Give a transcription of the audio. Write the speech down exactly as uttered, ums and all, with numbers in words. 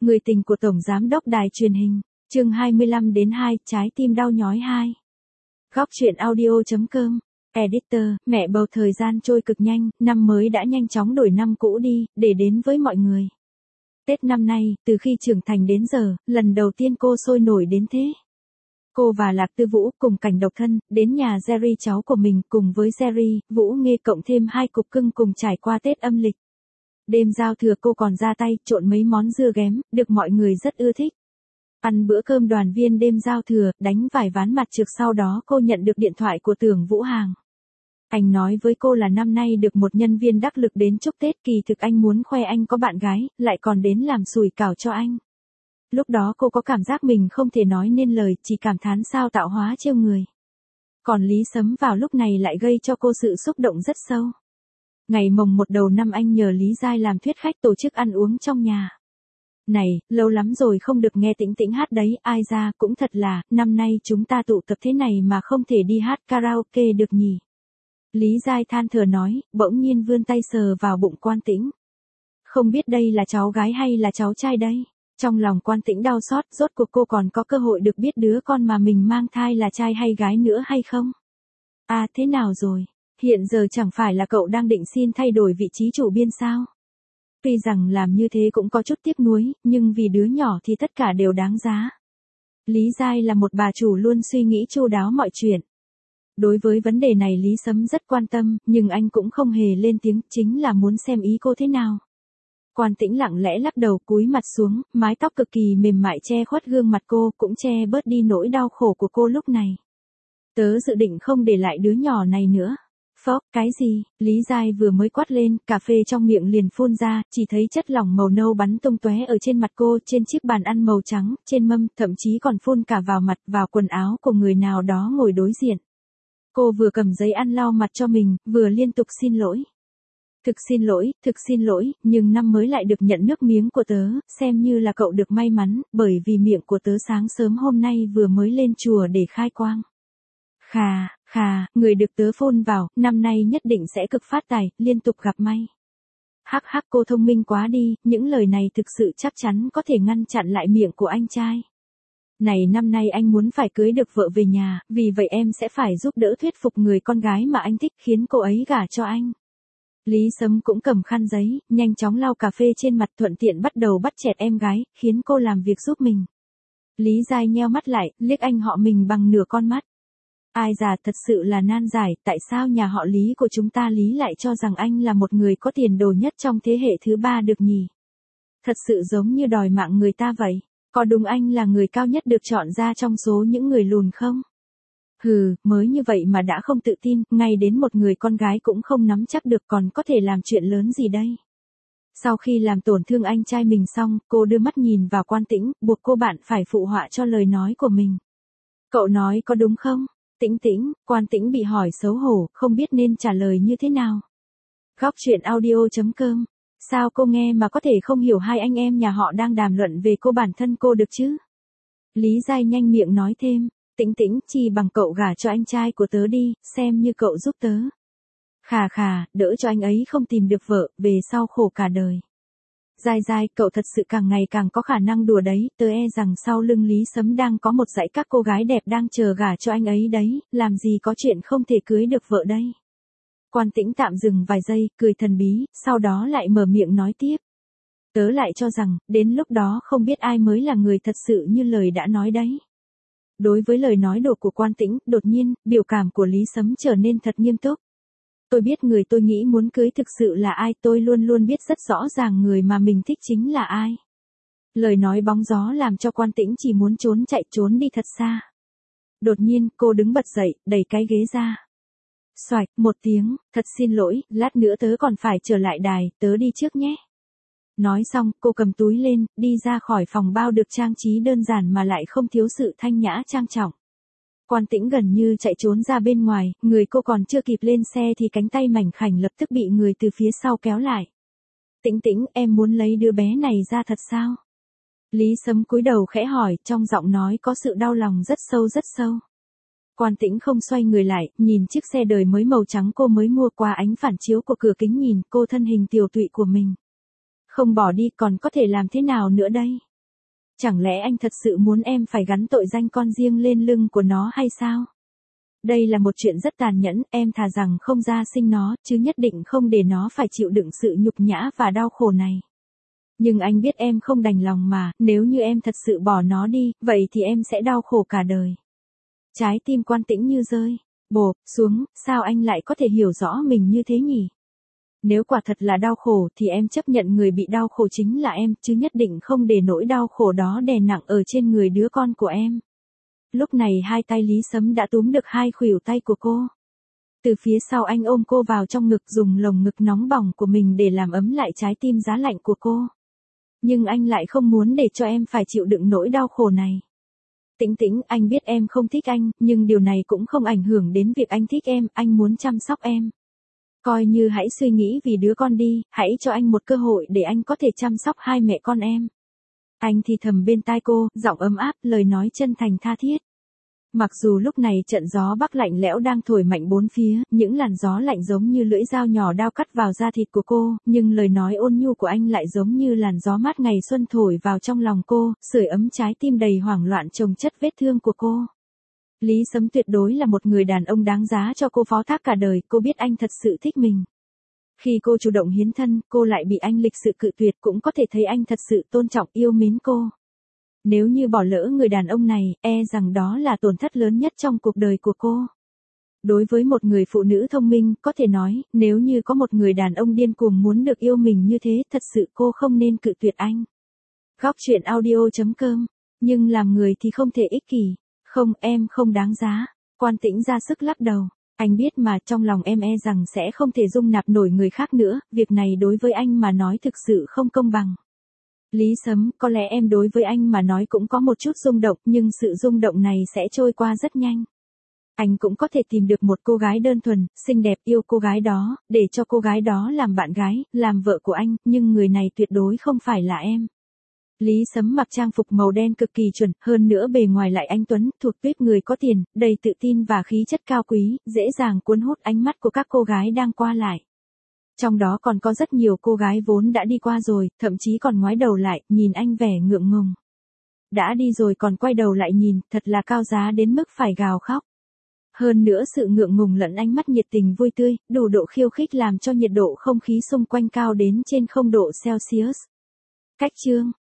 Người tình của Tổng Giám đốc Đài truyền hình, chương hai mươi lăm đến hai, trái tim đau nhói hai. Góc truyện audio chấm com, Editor, mẹ bầu thời gian trôi cực nhanh, năm mới đã nhanh chóng đổi năm cũ đi, để đến với mọi người. Tết năm nay, từ khi trưởng thành đến giờ, lần đầu tiên cô sôi nổi đến thế. Cô và Lạc Tư Vũ cùng cảnh độc thân, đến nhà Jerry cháu của mình cùng với Jerry, Vũ Nghê cộng thêm hai cục cưng cùng trải qua Tết âm lịch. Đêm giao thừa cô còn ra tay trộn mấy món dưa ghém, được mọi người rất ưa thích. Ăn bữa cơm đoàn viên đêm giao thừa, đánh vài ván mặt trược, sau đó cô nhận được điện thoại của Tưởng Vũ Hàng. Anh nói với cô là năm nay được một nhân viên đắc lực đến chúc Tết, kỳ thực anh muốn khoe anh có bạn gái, lại còn đến làm sủi cảo cho anh. Lúc đó cô có cảm giác mình không thể nói nên lời, chỉ cảm thán sao tạo hóa trêu người. Còn Lý Sấm vào lúc này lại gây cho cô sự xúc động rất sâu. Ngày mồng một đầu năm anh nhờ Lý Giai làm thuyết khách tổ chức ăn uống trong nhà. Này, lâu lắm rồi không được nghe Tĩnh Tĩnh hát đấy, ai ra, cũng thật là, năm nay chúng ta tụ tập thế này mà không thể đi hát karaoke được nhỉ. Lý Giai than thở nói, bỗng nhiên vươn tay sờ vào bụng Quan Tĩnh. Không biết đây là cháu gái hay là cháu trai đây? Trong lòng Quan Tĩnh đau xót, rốt cuộc cô còn có cơ hội được biết đứa con mà mình mang thai là trai hay gái nữa hay không? À, thế nào rồi? Hiện giờ chẳng phải là cậu đang định xin thay đổi vị trí chủ biên sao? Tuy rằng làm như thế cũng có chút tiếc nuối, nhưng vì đứa nhỏ thì tất cả đều đáng giá. Lý Giai là một bà chủ luôn suy nghĩ chu đáo mọi chuyện. Đối với vấn đề này Lý Sấm rất quan tâm, nhưng anh cũng không hề lên tiếng, chính là muốn xem ý cô thế nào. Quan Tĩnh lặng lẽ lắc đầu, cúi mặt xuống, mái tóc cực kỳ mềm mại che khuất gương mặt cô, cũng che bớt đi nỗi đau khổ của cô lúc này. Tớ dự định không để lại đứa nhỏ này nữa. Phó, cái gì? Lý Giai vừa mới quát lên, cà phê trong miệng liền phun ra, chỉ thấy chất lỏng màu nâu bắn tung tóe ở trên mặt cô, trên chiếc bàn ăn màu trắng, trên mâm, thậm chí còn phun cả vào mặt, vào quần áo của người nào đó ngồi đối diện. Cô vừa cầm giấy ăn lau mặt cho mình, vừa liên tục xin lỗi. Thực xin lỗi, thực xin lỗi, nhưng năm mới lại được nhận nước miếng của tớ, xem như là cậu được may mắn, bởi vì miệng của tớ sáng sớm hôm nay vừa mới lên chùa để khai quang. Khà, khà, người được tớ phun vào, năm nay nhất định sẽ cực phát tài, liên tục gặp may. Hắc hắc, cô thông minh quá đi, những lời này thực sự chắc chắn có thể ngăn chặn lại miệng của anh trai. Này, năm nay anh muốn phải cưới được vợ về nhà, vì vậy em sẽ phải giúp đỡ thuyết phục người con gái mà anh thích, khiến cô ấy gả cho anh. Lý Sấm cũng cầm khăn giấy, nhanh chóng lau cà phê trên mặt, thuận tiện bắt đầu bắt chẹt em gái, khiến cô làm việc giúp mình. Lý Giai nheo mắt lại, liếc anh họ mình bằng nửa con mắt. Ai già, thật sự là nan giải, tại sao nhà họ Lý của chúng ta Lý lại cho rằng anh là một người có tiền đồ nhất trong thế hệ thứ ba được nhỉ? Thật sự giống như đòi mạng người ta vậy. Có đúng anh là người cao nhất được chọn ra trong số những người lùn không? Hừ, mới như vậy mà đã không tự tin, ngay đến một người con gái cũng không nắm chắc được, còn có thể làm chuyện lớn gì đây? Sau khi làm tổn thương anh trai mình xong, cô đưa mắt nhìn vào Quan Tĩnh, buộc cô bạn phải phụ họa cho lời nói của mình. Cậu nói có đúng không? Tĩnh Tĩnh, Quan Tĩnh bị hỏi xấu hổ, không biết nên trả lời như thế nào. Góc truyện audio chấm com. Sao cô nghe mà có thể không hiểu hai anh em nhà họ đang đàm luận về cô bản thân cô được chứ? Lý Giai nhanh miệng nói thêm, Tĩnh Tĩnh, chi bằng cậu gả cho anh trai của tớ đi, xem như cậu giúp tớ. Khà khà, đỡ cho anh ấy không tìm được vợ, về sau khổ cả đời. Giai Giai, cậu thật sự càng ngày càng có khả năng đùa đấy, tớ e rằng sau lưng Lý Sấm đang có một dãy các cô gái đẹp đang chờ gả cho anh ấy đấy, làm gì có chuyện không thể cưới được vợ đây. Quan Tĩnh tạm dừng vài giây, cười thần bí, sau đó lại mở miệng nói tiếp. Tớ lại cho rằng, đến lúc đó không biết ai mới là người thật sự như lời đã nói đấy. Đối với lời nói đột của Quan Tĩnh, đột nhiên, biểu cảm của Lý Sấm trở nên thật nghiêm túc. Tôi biết người tôi nghĩ muốn cưới thực sự là ai, tôi luôn luôn biết rất rõ ràng người mà mình thích chính là ai. Lời nói bóng gió làm cho Quan Tĩnh chỉ muốn trốn chạy trốn đi thật xa. Đột nhiên, cô đứng bật dậy, đẩy cái ghế ra. Xoạch, một tiếng, thật xin lỗi, lát nữa tớ còn phải trở lại đài, tớ đi trước nhé. Nói xong, cô cầm túi lên, đi ra khỏi phòng bao được trang trí đơn giản mà lại không thiếu sự thanh nhã trang trọng. Quan Tĩnh gần như chạy trốn ra bên ngoài, người cô còn chưa kịp lên xe thì cánh tay mảnh khảnh lập tức bị người từ phía sau kéo lại. Tĩnh Tĩnh, em muốn lấy đứa bé này ra thật sao? Lý Sấm cúi đầu khẽ hỏi, trong giọng nói có sự đau lòng rất sâu rất sâu. Quan Tĩnh không xoay người lại, nhìn chiếc xe đời mới màu trắng cô mới mua qua ánh phản chiếu của cửa kính, nhìn cô thân hình tiều tụy của mình. Không bỏ đi còn có thể làm thế nào nữa đây? Chẳng lẽ anh thật sự muốn em phải gắn tội danh con riêng lên lưng của nó hay sao? Đây là một chuyện rất tàn nhẫn, em thà rằng không ra sinh nó, chứ nhất định không để nó phải chịu đựng sự nhục nhã và đau khổ này. Nhưng anh biết em không đành lòng mà, nếu như em thật sự bỏ nó đi, vậy thì em sẽ đau khổ cả đời. Trái tim Quan Tĩnh như rơi, bộp, xuống, sao anh lại có thể hiểu rõ mình như thế nhỉ? Nếu quả thật là đau khổ thì em chấp nhận người bị đau khổ chính là em, chứ nhất định không để nỗi đau khổ đó đè nặng ở trên người đứa con của em. Lúc này hai tay Lý Sấm đã túm được hai khuỷu tay của cô. Từ phía sau anh ôm cô vào trong ngực, dùng lồng ngực nóng bỏng của mình để làm ấm lại trái tim giá lạnh của cô. Nhưng anh lại không muốn để cho em phải chịu đựng nỗi đau khổ này. Tĩnh Tĩnh, anh biết em không thích anh, nhưng điều này cũng không ảnh hưởng đến việc anh thích em, anh muốn chăm sóc em. Coi như hãy suy nghĩ vì đứa con đi, hãy cho anh một cơ hội để anh có thể chăm sóc hai mẹ con em. Anh thì thầm bên tai cô, giọng ấm áp, lời nói chân thành tha thiết. Mặc dù lúc này trận gió bắc lạnh lẽo đang thổi mạnh bốn phía, những làn gió lạnh giống như lưỡi dao nhỏ đao cắt vào da thịt của cô, nhưng lời nói ôn nhu của anh lại giống như làn gió mát ngày xuân thổi vào trong lòng cô, sưởi ấm trái tim đầy hoảng loạn chồng chất vết thương của cô. Lý Sấm tuyệt đối là một người đàn ông đáng giá cho cô phó thác cả đời, cô biết anh thật sự thích mình. Khi cô chủ động hiến thân, cô lại bị anh lịch sự cự tuyệt, cũng có thể thấy anh thật sự tôn trọng yêu mến cô. Nếu như bỏ lỡ người đàn ông này, e rằng đó là tổn thất lớn nhất trong cuộc đời của cô. Đối với một người phụ nữ thông minh, có thể nói, nếu như có một người đàn ông điên cuồng muốn được yêu mình như thế, thật sự cô không nên cự tuyệt anh. Góc truyện audio chấm com. Nhưng làm người thì không thể ích kỷ. Không, em không đáng giá. Quan Tĩnh ra sức lắc đầu. Anh biết mà, trong lòng em e rằng sẽ không thể dung nạp nổi người khác nữa, việc này đối với anh mà nói thực sự không công bằng. Lý Sấm, có lẽ em đối với anh mà nói cũng có một chút rung động, nhưng sự rung động này sẽ trôi qua rất nhanh. Anh cũng có thể tìm được một cô gái đơn thuần, xinh đẹp, yêu cô gái đó, để cho cô gái đó làm bạn gái, làm vợ của anh, nhưng người này tuyệt đối không phải là em. Lý Sấm mặc trang phục màu đen cực kỳ chuẩn, hơn nữa bề ngoài lại anh tuấn, thuộc tuýp người có tiền, đầy tự tin và khí chất cao quý, dễ dàng cuốn hút ánh mắt của các cô gái đang qua lại. Trong đó còn có rất nhiều cô gái vốn đã đi qua rồi, thậm chí còn ngoái đầu lại, nhìn anh vẻ ngượng ngùng. Đã đi rồi còn quay đầu lại nhìn, thật là cao giá đến mức phải gào khóc. Hơn nữa sự ngượng ngùng lẫn ánh mắt nhiệt tình vui tươi, đủ độ khiêu khích làm cho nhiệt độ không khí xung quanh cao đến trên không độ Celsius. Cách chương